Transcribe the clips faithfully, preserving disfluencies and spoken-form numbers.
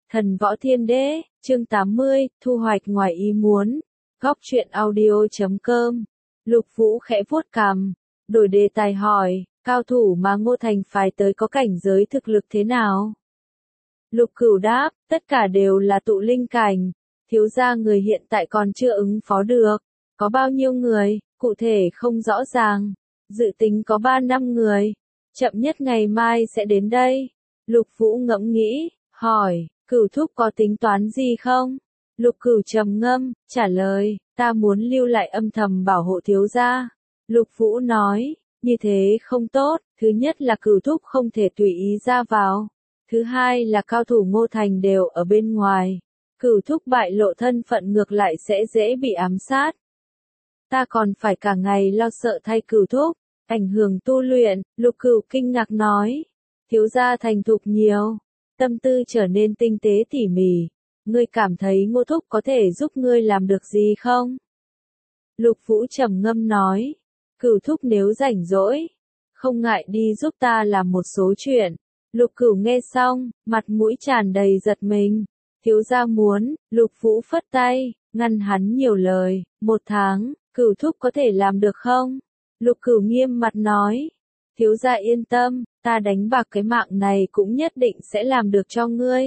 Thần Võ Thiên Đế, chương tám mươi, thu hoạch ngoài ý muốn. Góc truyện audio chấm com. Lục Vũ khẽ vuốt cằm, đổi đề tài hỏi, cao thủ mà Ngô Thành phái tới có cảnh giới thực lực thế nào? Lục Cửu đáp, tất cả đều là tụ linh cảnh, thiếu gia người hiện tại còn chưa ứng phó được. Có bao nhiêu người, cụ thể không rõ ràng, dự tính có ba năm người, chậm nhất ngày mai sẽ đến đây. Lục Vũ ngẫm nghĩ, hỏi, Cửu thúc có tính toán gì không? Lục Cửu trầm ngâm, trả lời, ta muốn lưu lại âm thầm bảo hộ thiếu gia. Lục Vũ nói, như thế không tốt, thứ nhất là Cửu thúc không thể tùy ý ra vào. Thứ hai là cao thủ Ngô Thành đều ở bên ngoài. Cửu thúc bại lộ thân phận ngược lại sẽ dễ bị ám sát. Ta còn phải cả ngày lo sợ thay Cửu thúc, ảnh hưởng tu luyện. Lục Cửu kinh ngạc nói, thiếu gia thành thục nhiều, tâm tư trở nên tinh tế tỉ mỉ. Ngươi cảm thấy Ngô thúc có thể giúp ngươi làm được gì không? Lục Vũ trầm ngâm nói, Cửu thúc nếu rảnh rỗi, không ngại đi giúp ta làm một số chuyện. Lục Cửu nghe xong, mặt mũi tràn đầy giật mình. Thiếu gia muốn, Lục Vũ phất tay, ngăn hắn nhiều lời, một tháng, Cửu thúc có thể làm được không? Lục Cửu nghiêm mặt nói, thiếu gia yên tâm, ta đánh bạc cái mạng này cũng nhất định sẽ làm được cho ngươi.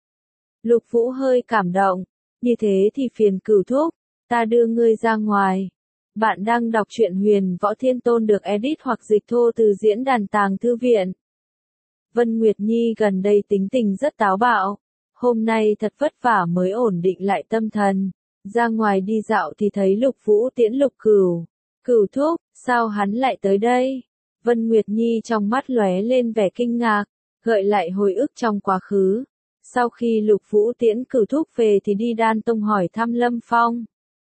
Lục Vũ hơi cảm động, như thế thì phiền Cửu thúc, ta đưa ngươi ra ngoài. Bạn đang đọc truyện Huyền Võ Thiên Tôn được edit hoặc dịch thô từ diễn đàn Tàng Thư Viện. Vân Nguyệt Nhi gần đây tính tình rất táo bạo, hôm nay thật vất vả mới ổn định lại tâm thần, ra ngoài đi dạo thì thấy Lục Vũ tiễn Lục Cửu. Cửu thúc, sao hắn lại tới đây? Vân Nguyệt Nhi trong mắt lóe lên vẻ kinh ngạc, gợi lại hồi ức trong quá khứ. Sau khi Lục Vũ tiễn Cửu thúc về thì đi Đan Tông hỏi thăm Lâm Phong.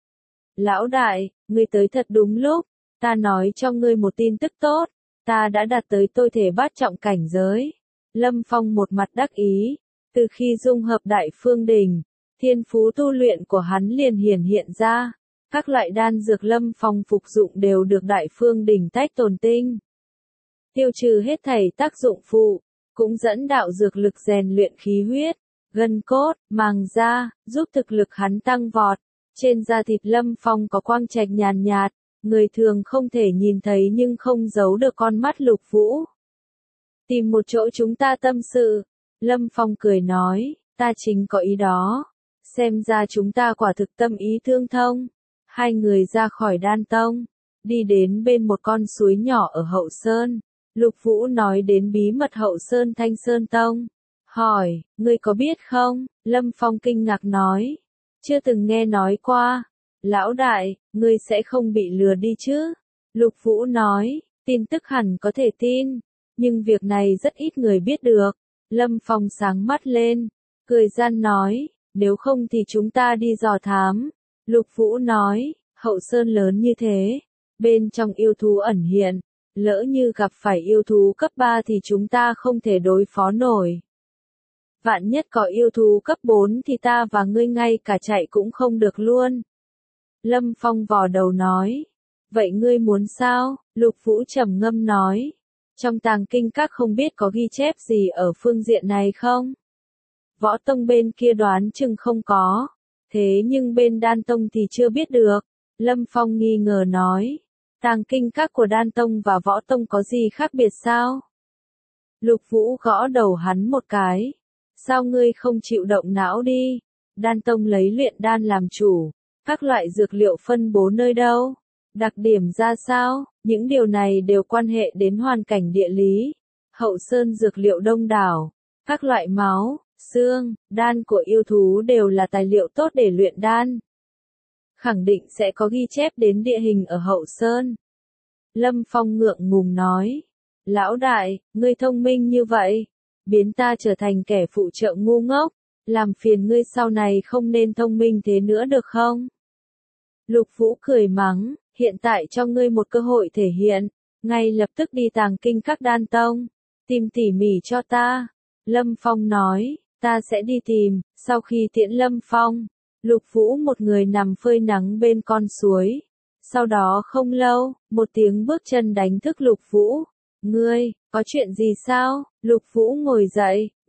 Lão đại, ngươi tới thật đúng lúc, ta nói cho ngươi một tin tức tốt, ta đã đạt tới tôi thể bát trọng cảnh giới. Lâm Phong một mặt đắc ý, từ khi dung hợp Đại Phương Đỉnh, thiên phú tu luyện của hắn liền hiển hiện ra, các loại đan dược Lâm Phong phục dụng đều được Đại Phương Đỉnh tách tồn tinh. Tiêu trừ hết thảy tác dụng phụ, cũng dẫn đạo dược lực rèn luyện khí huyết, gân cốt, màng da, giúp thực lực hắn tăng vọt. Trên da thịt Lâm Phong có quang trạch nhàn nhạt, người thường không thể nhìn thấy nhưng không giấu được con mắt Lục Vũ. Tìm một chỗ chúng ta tâm sự. Lâm Phong cười nói, ta chính có ý đó. Xem ra chúng ta quả thực tâm ý tương thông. Hai người ra khỏi Đan Tông, đi đến bên một con suối nhỏ ở Hậu Sơn. Lục Vũ nói đến bí mật Hậu Sơn Thanh Sơn Tông. Hỏi, ngươi có biết không? Lâm Phong kinh ngạc nói, chưa từng nghe nói qua. Lão đại, ngươi sẽ không bị lừa đi chứ? Lục Vũ nói, tin tức hẳn có thể tin, nhưng việc này rất ít người biết được. Lâm Phong sáng mắt lên, cười gian nói, nếu không thì chúng ta đi dò thám. Lục Vũ nói, Hậu Sơn lớn như thế, bên trong yêu thú ẩn hiện, lỡ như gặp phải yêu thú cấp ba thì chúng ta không thể đối phó nổi. Vạn nhất có yêu thú cấp bốn thì ta và ngươi ngay cả chạy cũng không được luôn. Lâm Phong vò đầu nói, vậy ngươi muốn sao? Lục Vũ trầm ngâm nói, trong Tàng Kinh Các không biết có ghi chép gì ở phương diện này không? Võ Tông bên kia đoán chừng không có, thế nhưng bên Đan Tông thì chưa biết được. Lâm Phong nghi ngờ nói, Tàng Kinh Các của Đan Tông và Võ Tông có gì khác biệt sao? Lục Vũ gõ đầu hắn một cái, sao ngươi không chịu động não đi? Đan Tông lấy luyện đan làm chủ, các loại dược liệu phân bố nơi đâu? Đặc điểm ra sao? Những điều này đều quan hệ đến hoàn cảnh địa lý. Hậu Sơn dược liệu đông đảo, các loại máu, xương, đan của yêu thú đều là tài liệu tốt để luyện đan. Khẳng định sẽ có ghi chép đến địa hình ở Hậu Sơn. Lâm Phong ngượng ngùng nói, lão đại, ngươi thông minh như vậy, biến ta trở thành kẻ phụ trợ ngu ngốc, làm phiền ngươi sau này không nên thông minh thế nữa được không? Lục Vũ cười mắng, hiện tại cho ngươi một cơ hội thể hiện, ngay lập tức đi Tàng Kinh Các Đan Tông, tìm tỉ mỉ cho ta. Lâm Phong nói, ta sẽ đi tìm. Sau khi tiễn Lâm Phong, Lục Vũ một người nằm phơi nắng bên con suối. Sau đó không lâu, một tiếng bước chân đánh thức Lục Vũ. Ngươi, có chuyện gì sao? Lục Vũ ngồi dậy,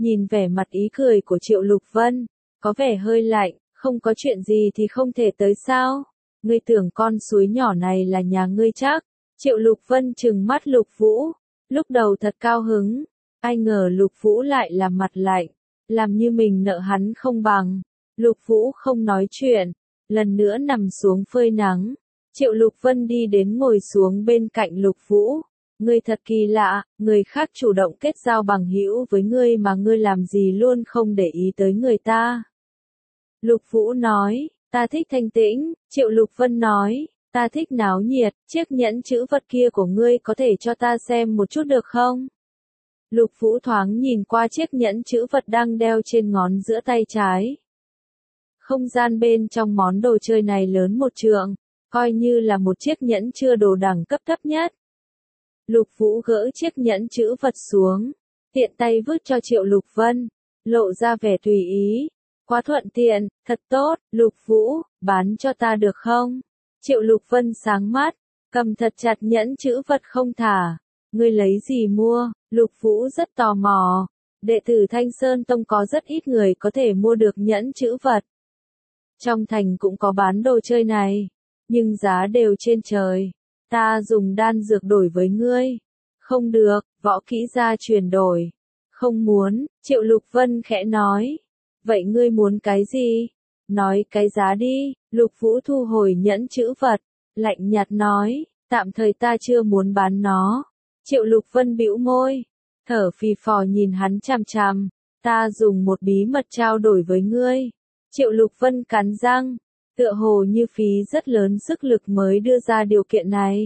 nhìn vẻ mặt ý cười của Triệu Lục Vân, có vẻ hơi lạnh, không có chuyện gì thì không thể tới sao? Ngươi tưởng con suối nhỏ này là nhà ngươi chắc? Triệu Lục Vân trừng mắt Lục Vũ, lúc đầu thật cao hứng, ai ngờ Lục Vũ lại làm mặt lạnh, làm như mình nợ hắn không bằng. Lục Vũ không nói chuyện, lần nữa nằm xuống phơi nắng. Triệu Lục Vân đi đến ngồi xuống bên cạnh Lục Vũ. Ngươi thật kỳ lạ, người khác chủ động kết giao bằng hữu với ngươi mà ngươi làm gì luôn không để ý tới người ta. Lục Vũ nói, ta thích thanh tĩnh. Triệu Lục Vân nói, ta thích náo nhiệt, chiếc nhẫn chữ vật kia của ngươi có thể cho ta xem một chút được không? Lục Vũ thoáng nhìn qua chiếc nhẫn chữ vật đang đeo trên ngón giữa tay trái. Không gian bên trong món đồ chơi này lớn một trượng, coi như là một chiếc nhẫn chưa đồ đẳng cấp thấp nhất. Lục Vũ gỡ chiếc nhẫn chữ vật xuống, tiện tay vứt cho Triệu Lục Vân, lộ ra vẻ tùy ý. Quá thuận tiện, thật tốt, Lục Vũ, bán cho ta được không? Triệu Lục Vân sáng mắt, cầm thật chặt nhẫn chữ vật không thả. Ngươi lấy gì mua? Lục Vũ rất tò mò. Đệ tử Thanh Sơn Tông có rất ít người có thể mua được nhẫn chữ vật. Trong thành cũng có bán đồ chơi này, nhưng giá đều trên trời. Ta dùng đan dược đổi với ngươi. Không được, võ kỹ gia truyền đổi. Không muốn, Triệu Lục Vân khẽ nói. Vậy ngươi muốn cái gì? Nói cái giá đi. Lục Vũ thu hồi nhẫn chữ vật, lạnh nhạt nói, tạm thời ta chưa muốn bán nó. Triệu Lục Vân bĩu môi, thở phì phò nhìn hắn chằm chằm, ta dùng một bí mật trao đổi với ngươi. Triệu Lục Vân cắn răng, tựa hồ như phí rất lớn sức lực mới đưa ra điều kiện này.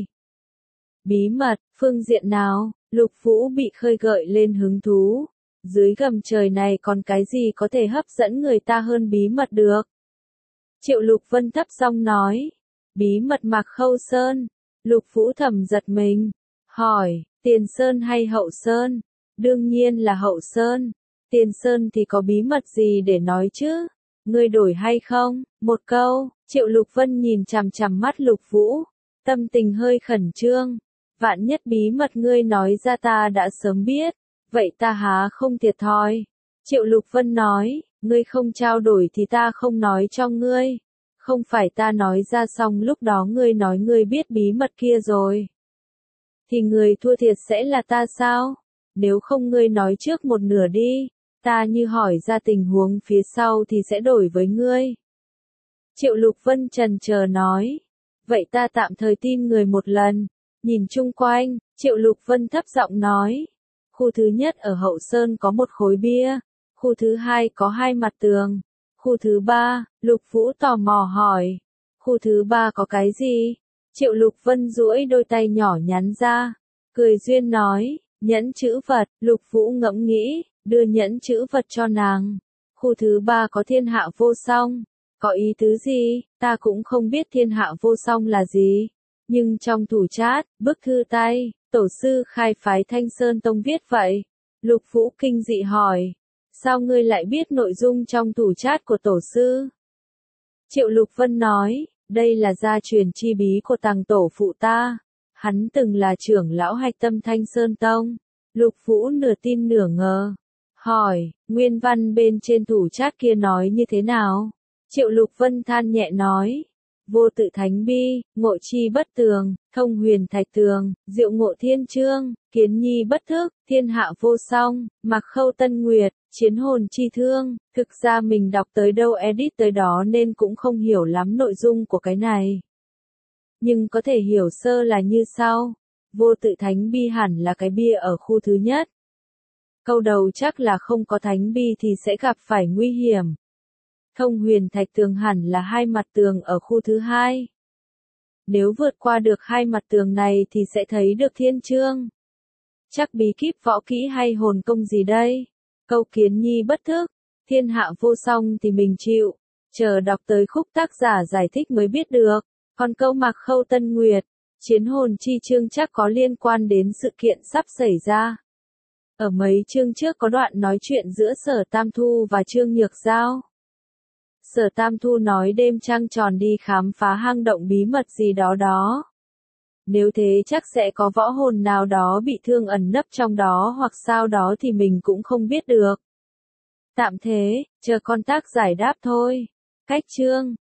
Bí mật, phương diện nào? Lục Vũ bị khơi gợi lên hứng thú. Dưới gầm trời này còn cái gì có thể hấp dẫn người ta hơn bí mật được? Triệu Lục Vân thấp giọng nói, bí mật Mạc Khâu Sơn. Lục Vũ thầm giật mình, hỏi, Tiền Sơn hay Hậu Sơn? Đương nhiên là Hậu Sơn. Tiền Sơn thì có bí mật gì để nói chứ? Ngươi đổi hay không? Một câu. Triệu Lục Vân nhìn chằm chằm mắt Lục Vũ, tâm tình hơi khẩn trương. Vạn nhất bí mật ngươi nói ra ta đã sớm biết, vậy ta há không thiệt thòi? Triệu Lục Vân nói, ngươi không trao đổi thì ta không nói cho ngươi. Không phải ta nói ra xong lúc đó ngươi nói ngươi biết bí mật kia rồi. Thì người thua thiệt sẽ là ta sao? Nếu không ngươi nói trước một nửa đi, ta như hỏi ra tình huống phía sau thì sẽ đổi với ngươi. Triệu Lục Vân chần chờ nói, vậy ta tạm thời tin người một lần. Nhìn chung quanh, Triệu Lục Vân thấp giọng nói, khu thứ nhất ở Hậu Sơn có một khối bia, khu thứ hai có hai mặt tường, khu thứ ba, Lục Vũ tò mò hỏi, khu thứ ba có cái gì? Triệu Lục Vân duỗi đôi tay nhỏ nhắn ra, cười duyên nói, nhẫn chữ vật. Lục Vũ ngẫm nghĩ, đưa nhẫn chữ vật cho nàng. Khu thứ ba có thiên hạ vô song. Có ý tứ gì? Ta cũng không biết thiên hạ vô song là gì. Nhưng trong thủ chat, bức thư tay, tổ sư khai phái Thanh Sơn Tông viết vậy. Lục Vũ kinh dị hỏi, sao ngươi lại biết nội dung trong thủ chat của tổ sư? Triệu Lục Vân nói, đây là gia truyền chi bí của tàng tổ phụ ta. Hắn từng là trưởng lão hạch tâm Thanh Sơn Tông. Lục Vũ nửa tin nửa ngờ. Hỏi, nguyên văn bên trên thủ chat kia nói như thế nào? Triệu Lục Vân than nhẹ nói, vô tự thánh bi, ngộ chi bất tường, thông huyền thạch tường, diệu ngộ thiên chương, kiến nhi bất thức, thiên hạ vô song, Mạc Khâu Tân Nguyệt, chiến hồn chi thương. Thực ra mình đọc tới đâu edit tới đó nên cũng không hiểu lắm nội dung của cái này. Nhưng có thể hiểu sơ là như sau. Vô tự thánh bi hẳn là cái bia ở khu thứ nhất. Câu đầu chắc là không có thánh bi thì sẽ gặp phải nguy hiểm. Thông huyền thạch tường hẳn là hai mặt tường ở khu thứ hai. Nếu vượt qua được hai mặt tường này thì sẽ thấy được thiên chương. Chắc bí kíp võ kỹ hay hồn công gì đây? Câu kiến nhi bất thức, thiên hạ vô song thì mình chịu. Chờ đọc tới khúc tác giả giải thích mới biết được. Còn câu Mạc Khâu Tân Nguyệt, chiến hồn chi chương chắc có liên quan đến sự kiện sắp xảy ra. Ở mấy chương trước có đoạn nói chuyện giữa Sở Tam Thu và Trương Nhược Giao. Sở Tam Thu nói đêm trăng tròn đi khám phá hang động bí mật gì đó đó. Nếu thế chắc sẽ có võ hồn nào đó bị thương ẩn nấp trong đó hoặc sao đó thì mình cũng không biết được. Tạm thế, chờ con tác giải đáp thôi. Cách chương